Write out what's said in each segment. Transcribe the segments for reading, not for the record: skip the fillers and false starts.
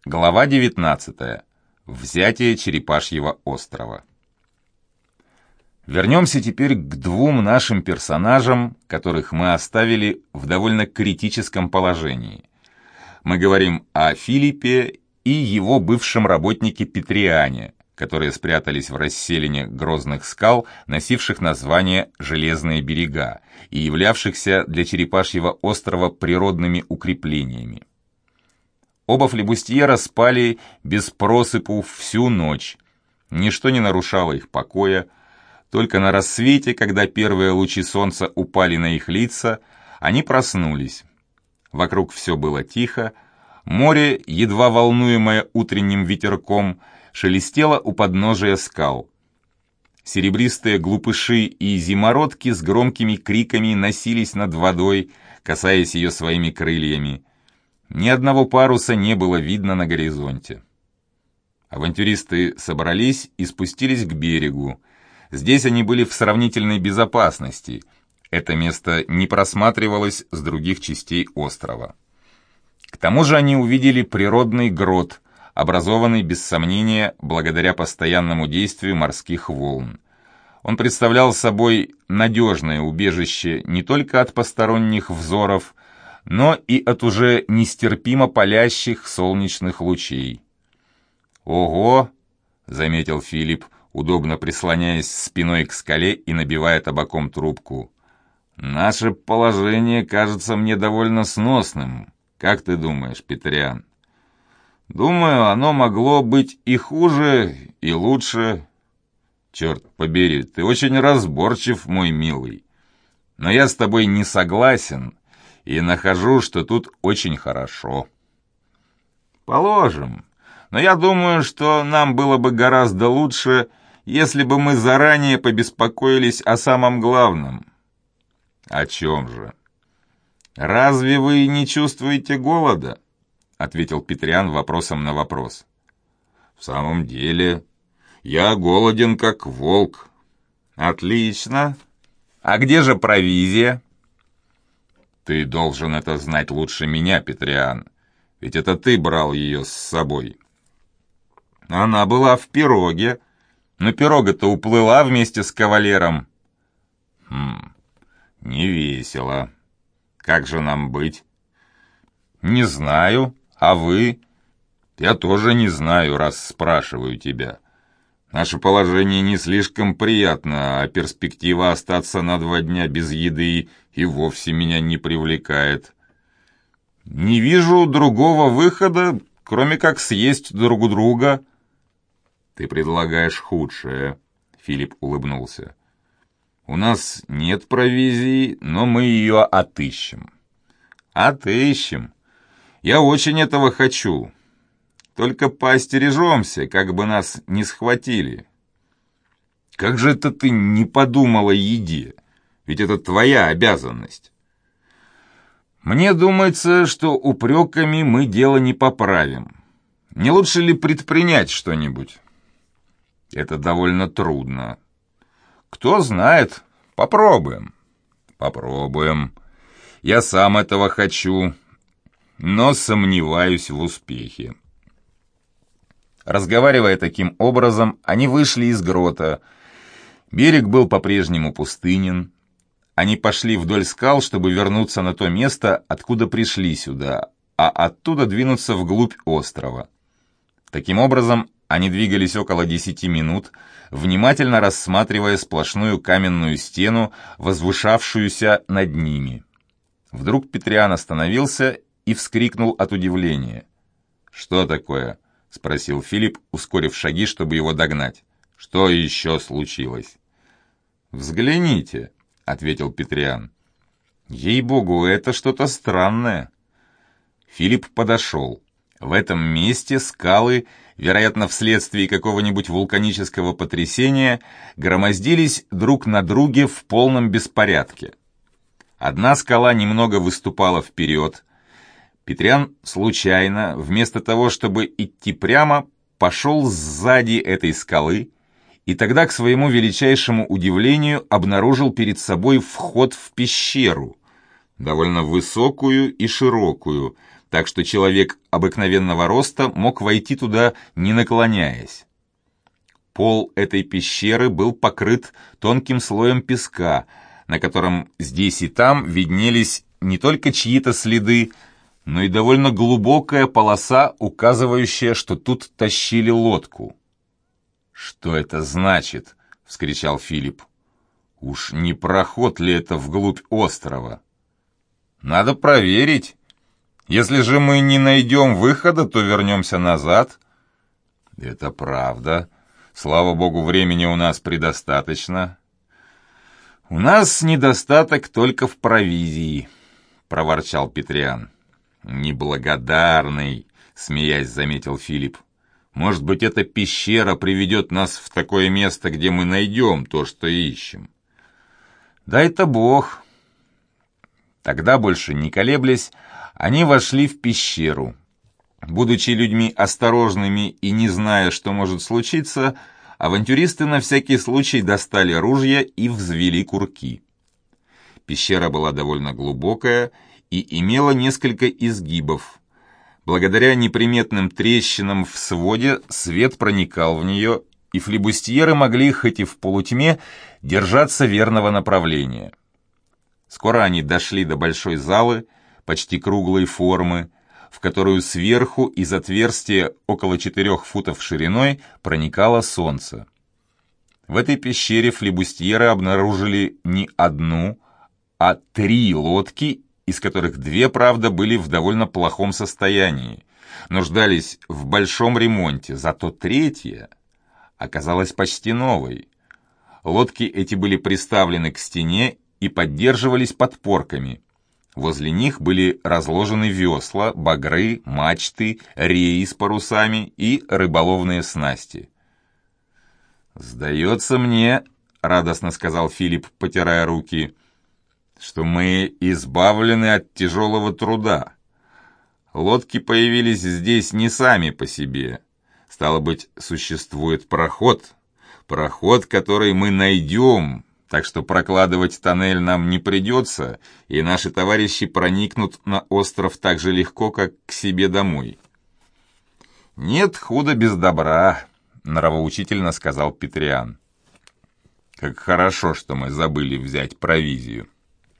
Глава 19. Взятие Черепашьего острова. Вернемся теперь к двум нашим персонажам, которых мы оставили в довольно критическом положении. Мы говорим о Филиппе и его бывшем работнике Петриане, которые спрятались в расселине грозных скал, носивших название «Железные берега» и являвшихся для Черепашьего острова природными укреплениями. Оба флебустьера спали без просыпу всю ночь. Ничто не нарушало их покоя. Только на рассвете, когда первые лучи солнца упали на их лица, они проснулись. Вокруг все было тихо. Море, едва волнуемое утренним ветерком, шелестело у подножия скал. Серебристые глупыши и зимородки с громкими криками носились над водой, касаясь ее своими крыльями. Ни одного паруса не было видно на горизонте. Авантюристы собрались и спустились к берегу. Здесь они были в сравнительной безопасности. Это место не просматривалось с других частей острова. К тому же они увидели природный грот, образованный, без сомнения, благодаря постоянному действию морских волн. Он представлял собой надежное убежище не только от посторонних взоров, но и от уже нестерпимо палящих солнечных лучей. «Ого!» — заметил Филипп, удобно прислоняясь спиной к скале и набивая табаком трубку. «Наше положение кажется мне довольно сносным. Как ты думаешь, Петриан?» «Думаю, оно могло быть и хуже, и лучше. Черт побери, ты очень разборчив, мой милый. Но я с тобой не согласен и нахожу, что тут очень хорошо». «Положим. Но я думаю, что нам было бы гораздо лучше, если бы мы заранее побеспокоились о самом главном». «О чем же?» «Разве вы не чувствуете голода?» — ответил Петриан вопросом на вопрос. «В самом деле, я голоден, как волк». «Отлично. А где же провизия?» «Ты должен это знать лучше меня, Петриан, ведь это ты брал ее с собой». «Она была в пироге, но пирога-то уплыла вместе с кавалером». Не весело. Как же нам быть?» «Не знаю. А вы?» «Я тоже не знаю, раз спрашиваю тебя. Наше положение не слишком приятно, а перспектива остаться на 2 дня без еды и вовсе меня не привлекает». «Не вижу другого выхода, кроме как съесть друг друга». «Ты предлагаешь худшее», — Филипп улыбнулся. «У нас нет провизии, но мы ее отыщем». «Отыщем. Я очень этого хочу. Только поостережемся, как бы нас не схватили». «Как же это ты не подумал о еде? Ведь это твоя обязанность». «Мне думается, что упреками мы дело не поправим. Не лучше ли предпринять что-нибудь?» «Это довольно трудно». «Кто знает. Попробуем». «Попробуем. Я сам этого хочу, но сомневаюсь в успехе». Разговаривая таким образом, они вышли из грота. Берег был по-прежнему пустынен. Они пошли вдоль скал, чтобы вернуться на то место, откуда пришли сюда, а оттуда двинуться вглубь острова. Таким образом, они двигались около 10 минут, внимательно рассматривая сплошную каменную стену, возвышавшуюся над ними. Вдруг Петриан остановился и вскрикнул от удивления. «Что такое?» — спросил Филипп, ускорив шаги, чтобы его догнать. «Что еще случилось?» «Взгляните», — ответил Петриан. «Ей-богу, это что-то странное». Филипп подошел. В этом месте скалы, вероятно, вследствие какого-нибудь вулканического потрясения, громоздились друг на друге в полном беспорядке. Одна скала немного выступала вперед. Петриан случайно, вместо того, чтобы идти прямо, пошел сзади этой скалы, и тогда, к своему величайшему удивлению, обнаружил перед собой вход в пещеру, довольно высокую и широкую, так что человек обыкновенного роста мог войти туда, не наклоняясь. Пол этой пещеры был покрыт тонким слоем песка, на котором здесь и там виднелись не только чьи-то следы, но и довольно глубокая полоса, указывающая, что тут тащили лодку. «Что это значит?» — вскричал Филипп. «Уж не проход ли это вглубь острова?» «Надо проверить. Если же мы не найдем выхода, то вернемся назад». «Это правда. Слава богу, времени у нас предостаточно». «У нас недостаток только в провизии», — проворчал Петриан. «Неблагодарный», — смеясь заметил Филипп. «Может быть, эта пещера приведет нас в такое место, где мы найдем то, что ищем». «Дай-то Бог». Тогда, больше не колеблясь, они вошли в пещеру. Будучи людьми осторожными и не зная, что может случиться, авантюристы на всякий случай достали ружья и взвели курки. Пещера была довольно глубокая и имела несколько изгибов. Благодаря неприметным трещинам в своде свет проникал в нее, и флибустьеры могли, хоть и в полутьме, держаться верного направления. Скоро они дошли до большой залы, почти круглой формы, в которую сверху из отверстия около 4 футов шириной проникало солнце. В этой пещере флибустьеры обнаружили не одну, а 3 лодки, из которых 2, правда, были в довольно плохом состоянии, нуждались в большом ремонте, зато 3-я оказалась почти новой. Лодки эти были приставлены к стене и поддерживались подпорками. Возле них были разложены весла, багры, мачты, реи с парусами и рыболовные снасти. «Сдается мне, — радостно сказал Филипп, потирая руки, — что мы избавлены от тяжелого труда. Лодки появились здесь не сами по себе. Стало быть, существует проход, который мы найдем, так что прокладывать тоннель нам не придется, и наши товарищи проникнут на остров так же легко, как к себе домой». «Нет худа без добра», — нравоучительно сказал Петриан. «Как хорошо, что мы забыли взять провизию».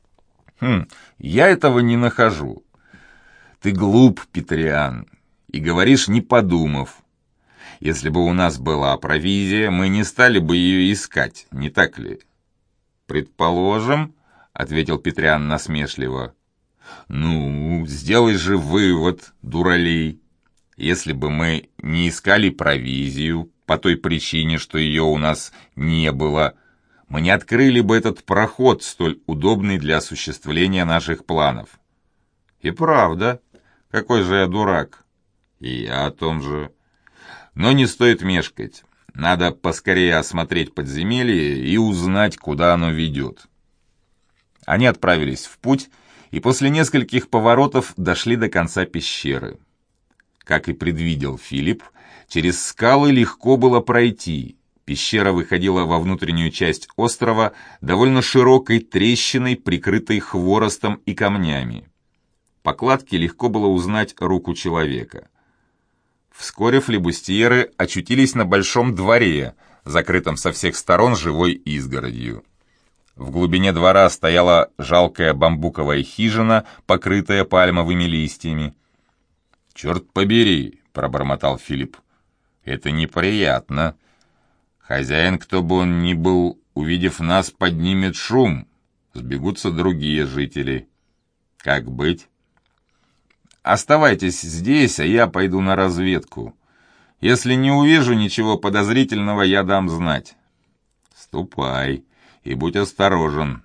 Я этого не нахожу. Ты глуп, Петриан, и говоришь, не подумав. Если бы у нас была провизия, мы не стали бы ее искать, не так ли?» «Предположим», — ответил Петриан насмешливо. «Ну, сделай же вывод, дуралей. Если бы мы не искали провизию по той причине, что ее у нас не было, мы не открыли бы этот проход, столь удобный для осуществления наших планов». «И правда, какой же я дурак». «И я о том же. Но не стоит мешкать. Надо поскорее осмотреть подземелье и узнать, куда оно ведет». Они отправились в путь и после нескольких поворотов дошли до конца пещеры. Как и предвидел Филипп, через скалы легко было пройти. Пещера выходила во внутреннюю часть острова довольно широкой трещиной, прикрытой хворостом и камнями. По кладке легко было узнать руку человека. Вскоре флибустьеры очутились на большом дворе, закрытом со всех сторон живой изгородью. В глубине двора стояла жалкая бамбуковая хижина, покрытая пальмовыми листьями. «Черт побери!» — пробормотал Филипп. «Это неприятно. Хозяин, кто бы он ни был, увидев нас, поднимет шум. Сбегутся другие жители. Как быть?» «Оставайтесь здесь, а я пойду на разведку. Если не увижу ничего подозрительного, я дам знать». «Ступай и будь осторожен».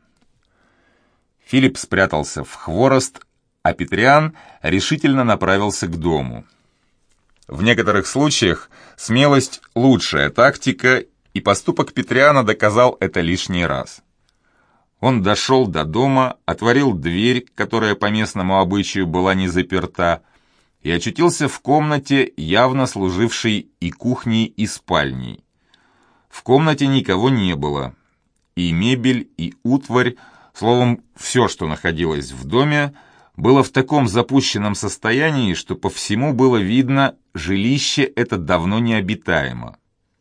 Филипп спрятался в хворост, а Петриан решительно направился к дому. В некоторых случаях смелость – лучшая тактика, и поступок Петриана доказал это лишний раз. Он дошел до дома, отворил дверь, которая по местному обычаю была не заперта, и очутился в комнате, явно служившей и кухней, и спальней. В комнате никого не было. И мебель, и утварь, словом, все, что находилось в доме, было в таком запущенном состоянии, что по всему было видно, жилище это давно необитаемо.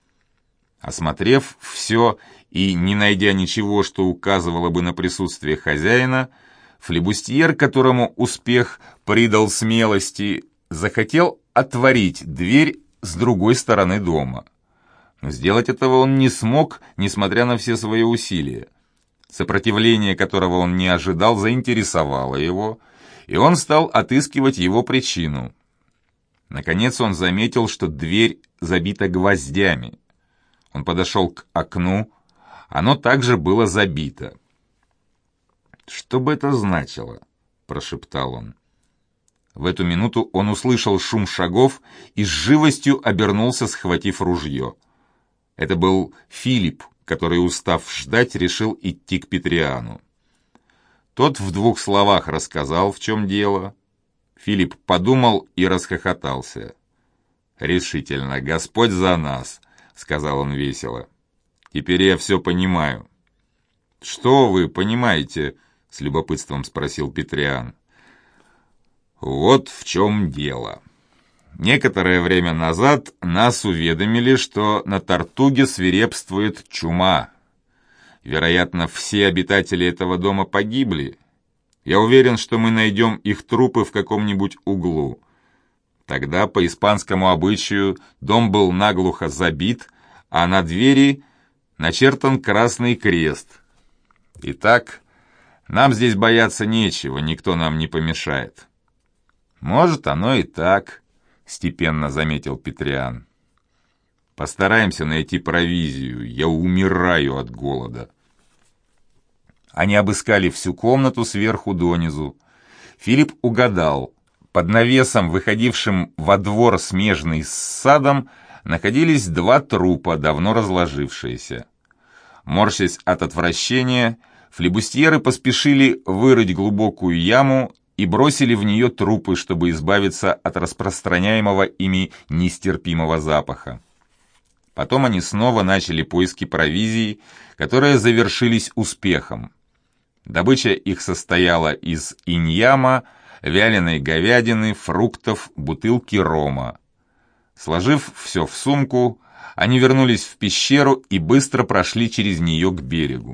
Осмотрев все и не найдя ничего, что указывало бы на присутствие хозяина, флибустьер, которому успех придал смелости, захотел отворить дверь с другой стороны дома. Но сделать этого он не смог, несмотря на все свои усилия. Сопротивление, которого он не ожидал, заинтересовало его, и он стал отыскивать его причину. Наконец он заметил, что дверь забита гвоздями. Он подошел к окну, оно также было забито. «Что бы это значило?» – прошептал он. В эту минуту он услышал шум шагов и с живостью обернулся, схватив ружье. Это был Филипп, который, устав ждать, решил идти к Петриану. Тот в 2 словах рассказал, в чем дело. Филипп подумал и расхохотался. «Решительно, Господь за нас», — сказал он весело. «Теперь я все понимаю». «Что вы понимаете?» — с любопытством спросил Петриан. «Вот в чем дело. Некоторое время назад нас уведомили, что на Тартуге свирепствует чума. Вероятно, все обитатели этого дома погибли. Я уверен, что мы найдем их трупы в каком-нибудь углу. Тогда, по испанскому обычаю, дом был наглухо забит, а на двери начертан красный крест. Итак, нам здесь бояться нечего, никто нам не помешает». «Может, оно и так», — степенно заметил Петриан. «Постараемся найти провизию, я умираю от голода». Они обыскали всю комнату сверху донизу. Филипп угадал. Под навесом, выходившим во двор смежный с садом, находились 2 трупа, давно разложившиеся. Морщась от отвращения, флибустьеры поспешили вырыть глубокую яму и бросили в нее трупы, чтобы избавиться от распространяемого ими нестерпимого запаха. Потом они снова начали поиски провизии, которые завершились успехом. Добыча их состояла из иньяма, вяленой говядины, фруктов, бутылки рома. Сложив все в сумку, они вернулись в пещеру и быстро прошли через нее к берегу.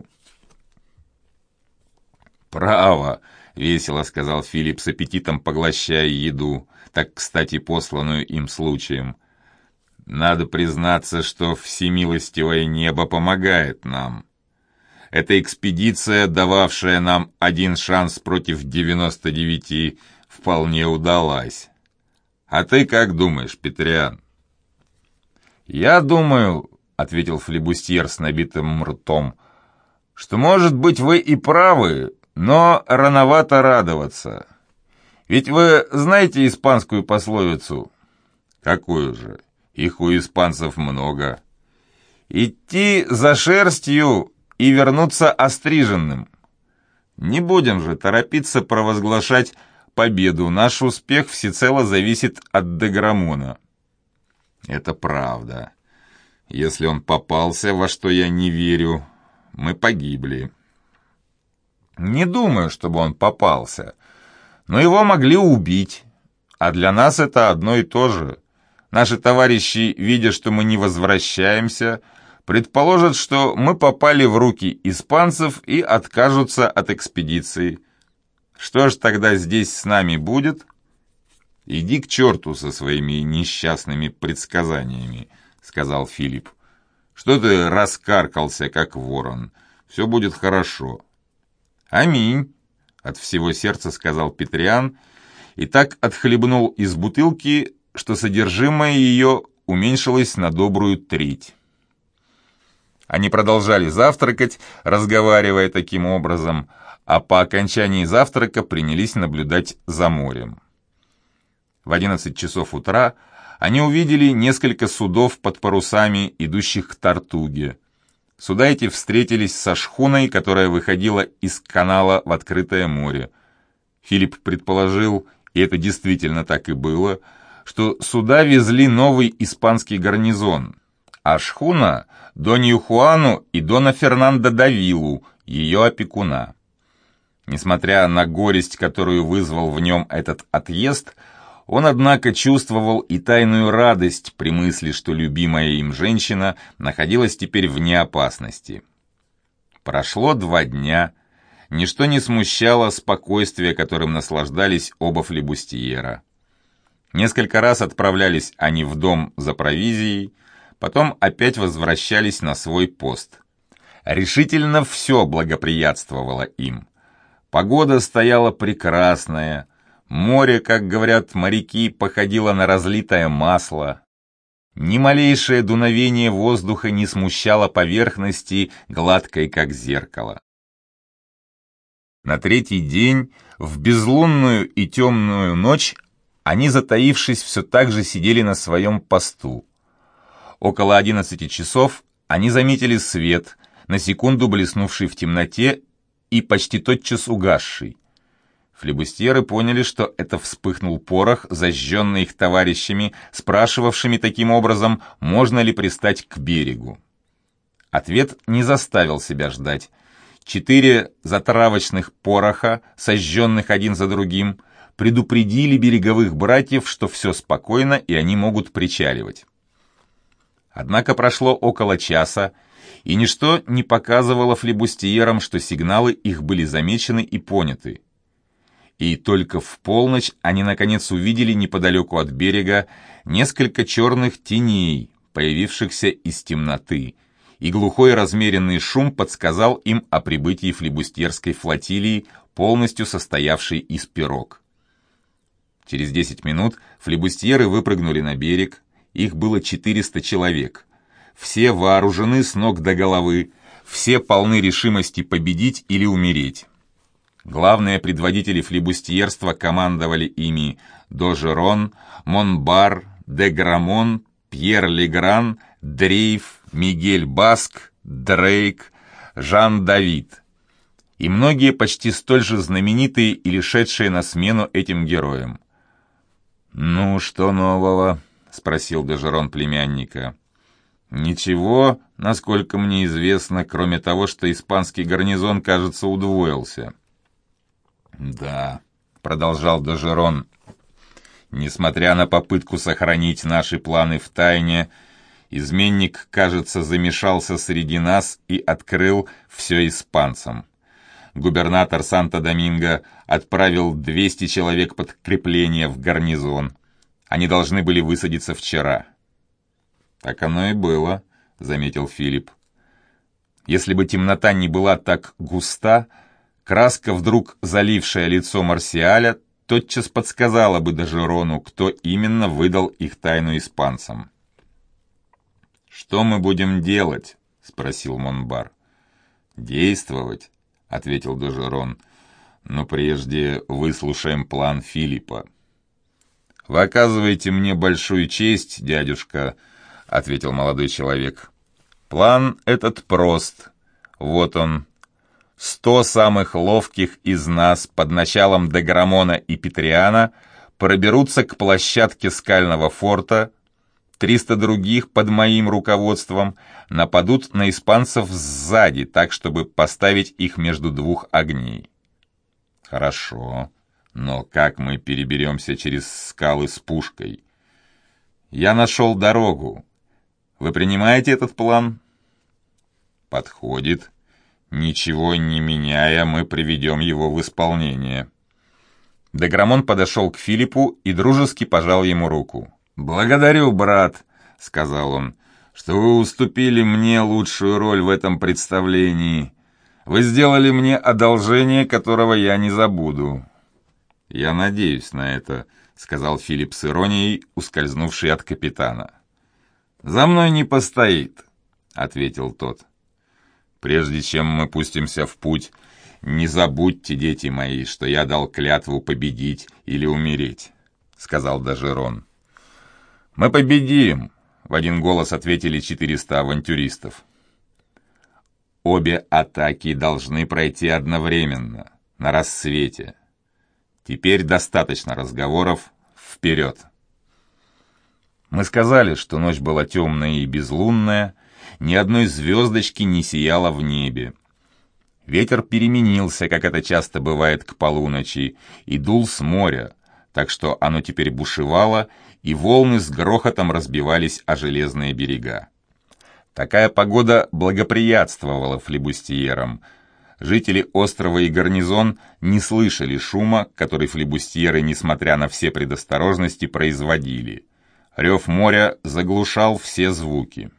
«Право!» — весело сказал Филипп, с аппетитом поглощая еду, так кстати посланную им случаем. «Надо признаться, что всемилостивое небо помогает нам. Эта экспедиция, дававшая нам 1 шанс против 99, вполне удалась. А ты как думаешь, Петриан?» «Я думаю, — ответил флибустьер с набитым ртом, — что, может быть, вы и правы, но рановато радоваться. Ведь вы знаете испанскую пословицу?» «Какую же? Их у испанцев много». «Идти за шерстью и вернуться остриженным. Не будем же торопиться провозглашать победу. Наш успех всецело зависит от Деграмона». «Это правда. Если он попался, во что я не верю, мы погибли». «Не думаю, чтобы он попался. Но его могли убить. А для нас это одно и то же. Наши товарищи, видя, что мы не возвращаемся, предположат, что мы попали в руки испанцев и откажутся от экспедиции. Что ж тогда здесь с нами будет?» «Иди к черту со своими несчастными предсказаниями», — сказал Филипп. «Что ты раскаркался, как ворон? Все будет хорошо». «Аминь», — от всего сердца сказал Петриан, и так отхлебнул из бутылки, что содержимое ее уменьшилось на добрую треть. Они продолжали завтракать, разговаривая таким образом, а по окончании завтрака принялись наблюдать за морем. В 11 часов утра они увидели несколько судов под парусами, идущих к Тартуге. Суда эти встретились со шхуной, которая выходила из канала в открытое море. Филипп предположил, и это действительно так и было, что суда везли новый испанский гарнизон, а шхуна — Донью Хуану и Дона Фернандо да Виллу, ее опекуна. Несмотря на горесть, которую вызвал в нем этот отъезд, он, однако, чувствовал и тайную радость при мысли, что любимая им женщина находилась теперь вне опасности. Прошло 2 дня. Ничто не смущало спокойствия, которым наслаждались оба флибустьера. Несколько раз отправлялись они в дом за провизией, потом опять возвращались на свой пост. Решительно все благоприятствовало им. Погода стояла прекрасная, море, как говорят моряки, походило на разлитое масло. Ни малейшее дуновение воздуха не смущало поверхности, гладкой, как зеркало. На 3-й день, в безлунную и темную ночь, они, затаившись, все так же сидели на своем посту. Около 11 часов они заметили свет, на секунду блеснувший в темноте и почти тотчас угасший. Флибустьеры поняли, что это вспыхнул порох, зажженный их товарищами, спрашивавшими таким образом, можно ли пристать к берегу. Ответ не заставил себя ждать. 4 затравочных пороха, сожженных один за другим, предупредили береговых братьев, что все спокойно и они могут причаливать. Однако прошло около часа, и ничто не показывало флибустьерам, что сигналы их были замечены и поняты. И только в полночь они наконец увидели неподалеку от берега несколько черных теней, появившихся из темноты, и глухой размеренный шум подсказал им о прибытии флибустьерской флотилии, полностью состоявшей из пирог. Через 10 минут флибустьеры выпрыгнули на берег, их было 400 человек. Все вооружены с ног до головы, все полны решимости победить или умереть. Главные предводители флибустьерства командовали ими Дожерон, Монбар, де Грамон, Пьер Легран, Дрейф, Мигель Баск, Дрейк, Жан-Давид. И многие почти столь же знаменитые или шедшие на смену этим героям. «Ну, что нового?» — спросил Дожерон племянника. «Ничего, насколько мне известно, кроме того, что испанский гарнизон, кажется, удвоился». «Да», — продолжал Дожерон, — «несмотря на попытку сохранить наши планы в тайне, изменник, кажется, замешался среди нас и открыл все испанцам. Губернатор Санто-Доминго отправил 200 человек подкрепления в гарнизон. Они должны были высадиться вчера». «Так оно и было», — заметил Филипп. Если бы темнота не была так густа, краска, вдруг залившая лицо Марсиаля, тотчас подсказала бы Дожерону, кто именно выдал их тайну испанцам. «Что мы будем делать?» — спросил Монбар. «Действовать», — ответил Дожерон. «Но прежде выслушаем план Филиппа». «Вы оказываете мне большую честь, дядюшка», — ответил молодой человек. «План этот прост. Вот он. 100 самых ловких из нас под началом де Грамона и Петриана проберутся к площадке скального форта, 300 других под моим руководством нападут на испанцев сзади, так, чтобы поставить их между 2 огней». «Хорошо, но как мы переберемся через скалы с пушкой?» «Я нашел дорогу. Вы принимаете этот план?» «Подходит. Ничего не меняя, мы приведем его в исполнение». Де Грамон подошел к Филиппу и дружески пожал ему руку. «Благодарю, брат», — сказал он, — «что вы уступили мне лучшую роль в этом представлении. Вы сделали мне одолжение, которого я не забуду». «Я надеюсь на это», — сказал Филипп с иронией, ускользнувший от капитана. «За мной не постоит», — ответил тот. «Прежде чем мы пустимся в путь, не забудьте, дети мои, что я дал клятву победить или умереть», — сказал Дожерон. «Мы победим», — в один голос ответили 400 авантюристов. «Обе атаки должны пройти одновременно, на рассвете. Теперь достаточно разговоров, вперед!» Мы сказали, что ночь была темная и безлунная, ни одной звездочки не сияло в небе. Ветер переменился, как это часто бывает к полуночи, и дул с моря, так что оно теперь бушевало, и волны с грохотом разбивались о железные берега. Такая погода благоприятствовала флибустьерам. Жители острова и гарнизон не слышали шума, который флибустьеры, несмотря на все предосторожности, производили. Рев моря заглушал все звуки.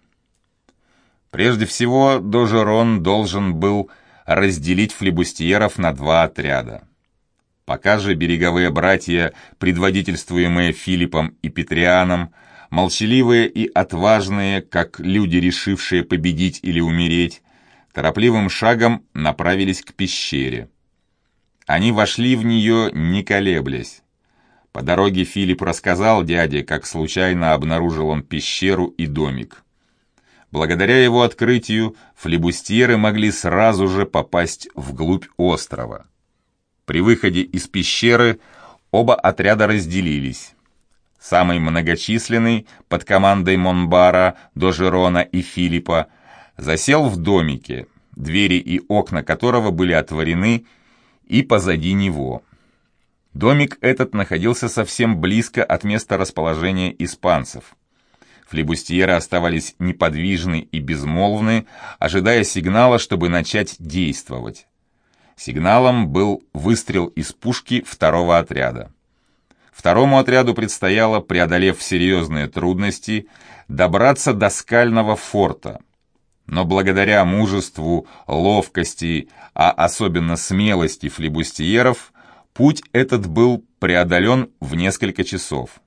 Прежде всего, Дожерон должен был разделить флибустьеров на два отряда. Пока же береговые братья, предводительствуемые Филиппом и Петрианом, молчаливые и отважные, как люди, решившие победить или умереть, торопливым шагом направились к пещере. Они вошли в нее, не колеблясь. По дороге Филипп рассказал дяде, как случайно обнаружил он пещеру и домик. Благодаря его открытию флибустьеры могли сразу же попасть вглубь острова. При выходе из пещеры оба отряда разделились. Самый многочисленный, под командой Монбара, Дожерона и Филиппа, засел в домике, двери и окна которого были отворены, и позади него. Домик этот находился совсем близко от места расположения испанцев. Флибустьеры оставались неподвижны и безмолвны, ожидая сигнала, чтобы начать действовать. Сигналом был выстрел из пушки второго отряда. Второму отряду предстояло, преодолев серьезные трудности, добраться до скального форта. Но благодаря мужеству, ловкости, а особенно смелости флибустьеров, путь этот был преодолен в несколько часов.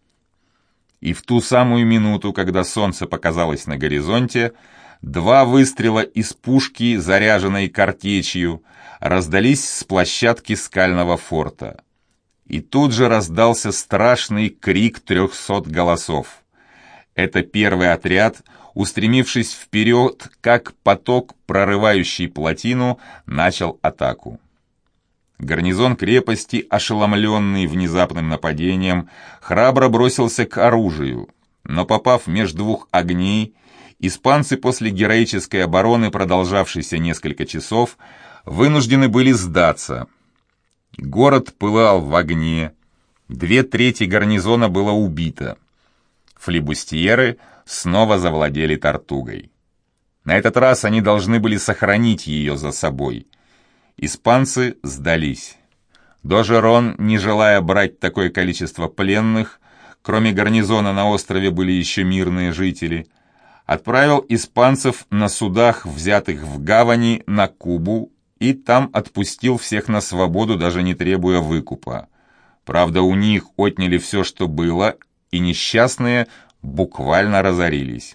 И в ту самую минуту, когда солнце показалось на горизонте, два выстрела из пушки, заряженной картечью, раздались с площадки скального форта. И тут же раздался страшный крик 300 голосов. Это первый отряд, устремившись вперед, как поток, прорывающий плотину, начал атаку. Гарнизон крепости, ошеломленный внезапным нападением, храбро бросился к оружию, но, попав между двух огней, испанцы после героической обороны, продолжавшейся несколько часов, вынуждены были сдаться. Город пылал в огне, 2/3 гарнизона было убито. Флибустьеры снова завладели Тартугой. На этот раз они должны были сохранить ее за собой. Испанцы сдались. Дожерон, не желая брать такое количество пленных, кроме гарнизона на острове были еще мирные жители, отправил испанцев на судах, взятых в гавани, на Кубу, и там отпустил всех на свободу, даже не требуя выкупа. Правда, у них отняли все, что было, и несчастные буквально разорились.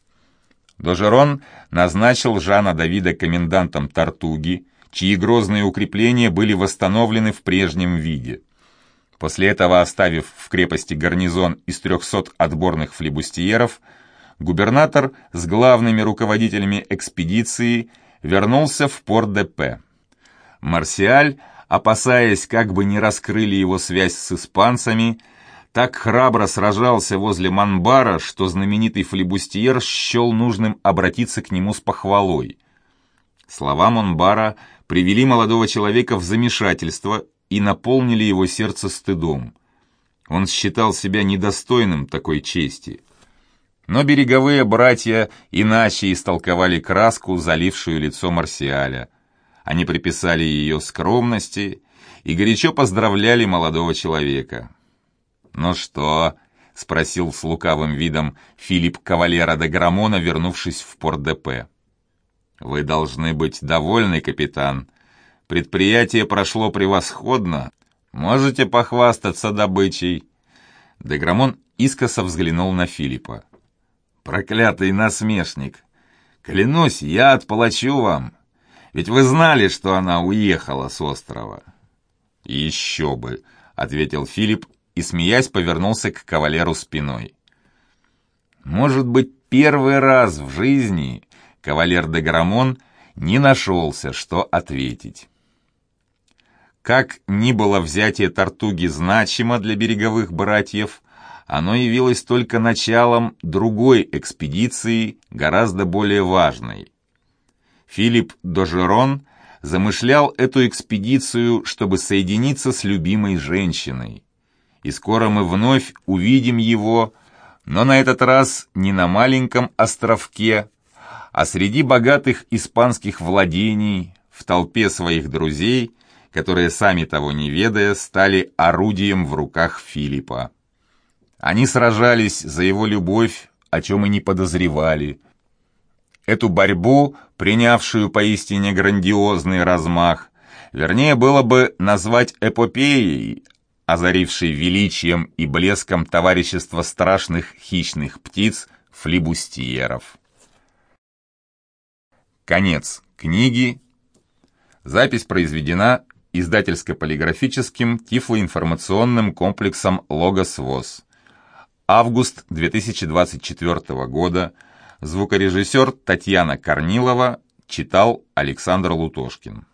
Дожерон назначил Жана Давида комендантом Тартуги, чьи грозные укрепления были восстановлены в прежнем виде. После этого, оставив в крепости гарнизон из 300 отборных флибустьеров, губернатор с главными руководителями экспедиции вернулся в Порт-де-Пе. Марсиаль, опасаясь, как бы не раскрыли его связь с испанцами, так храбро сражался возле Монбара, что знаменитый флибустьер счел нужным обратиться к нему с похвалой. Слова Монбара привели молодого человека в замешательство и наполнили его сердце стыдом. Он считал себя недостойным такой чести. Но береговые братья иначе истолковали краску, залившую лицо Марсиаля. Они приписали ее скромности и горячо поздравляли молодого человека. «Ну что?» — спросил с лукавым видом Филипп Кавалера де Грамона, вернувшись в Порт-де-Пе. «Вы должны быть довольны, капитан. Предприятие прошло превосходно. Можете похвастаться добычей». Де Грамон искоса взглянул на Филиппа. «Проклятый насмешник! Клянусь, я отплачу вам. Ведь вы знали, что она уехала с острова». «Еще бы!» — ответил Филипп и, смеясь, повернулся к кавалеру спиной. Может быть, первый раз в жизни кавалер де Грамон не нашелся, что ответить. Как ни было взятие Тартуги значимо для береговых братьев, оно явилось только началом другой экспедиции, гораздо более важной. Филипп Дожерон замышлял эту экспедицию, чтобы соединиться с любимой женщиной. И скоро мы вновь увидим его, но на этот раз не на маленьком островке, а среди богатых испанских владений, в толпе своих друзей, которые, сами того не ведая, стали орудием в руках Филиппа. Они сражались за его любовь, о чем и не подозревали. Эту борьбу, принявшую поистине грандиозный размах, вернее было бы назвать эпопеей, озарившей величием и блеском товарищества страшных хищных птиц флибустьеров. Конец книги. Запись произведена издательско-полиграфическим тифлоинформационным комплексом «Логос ВОС». Август 2024 года. Звукорежиссер Татьяна Корнилова. Читал Александр Лутошкин.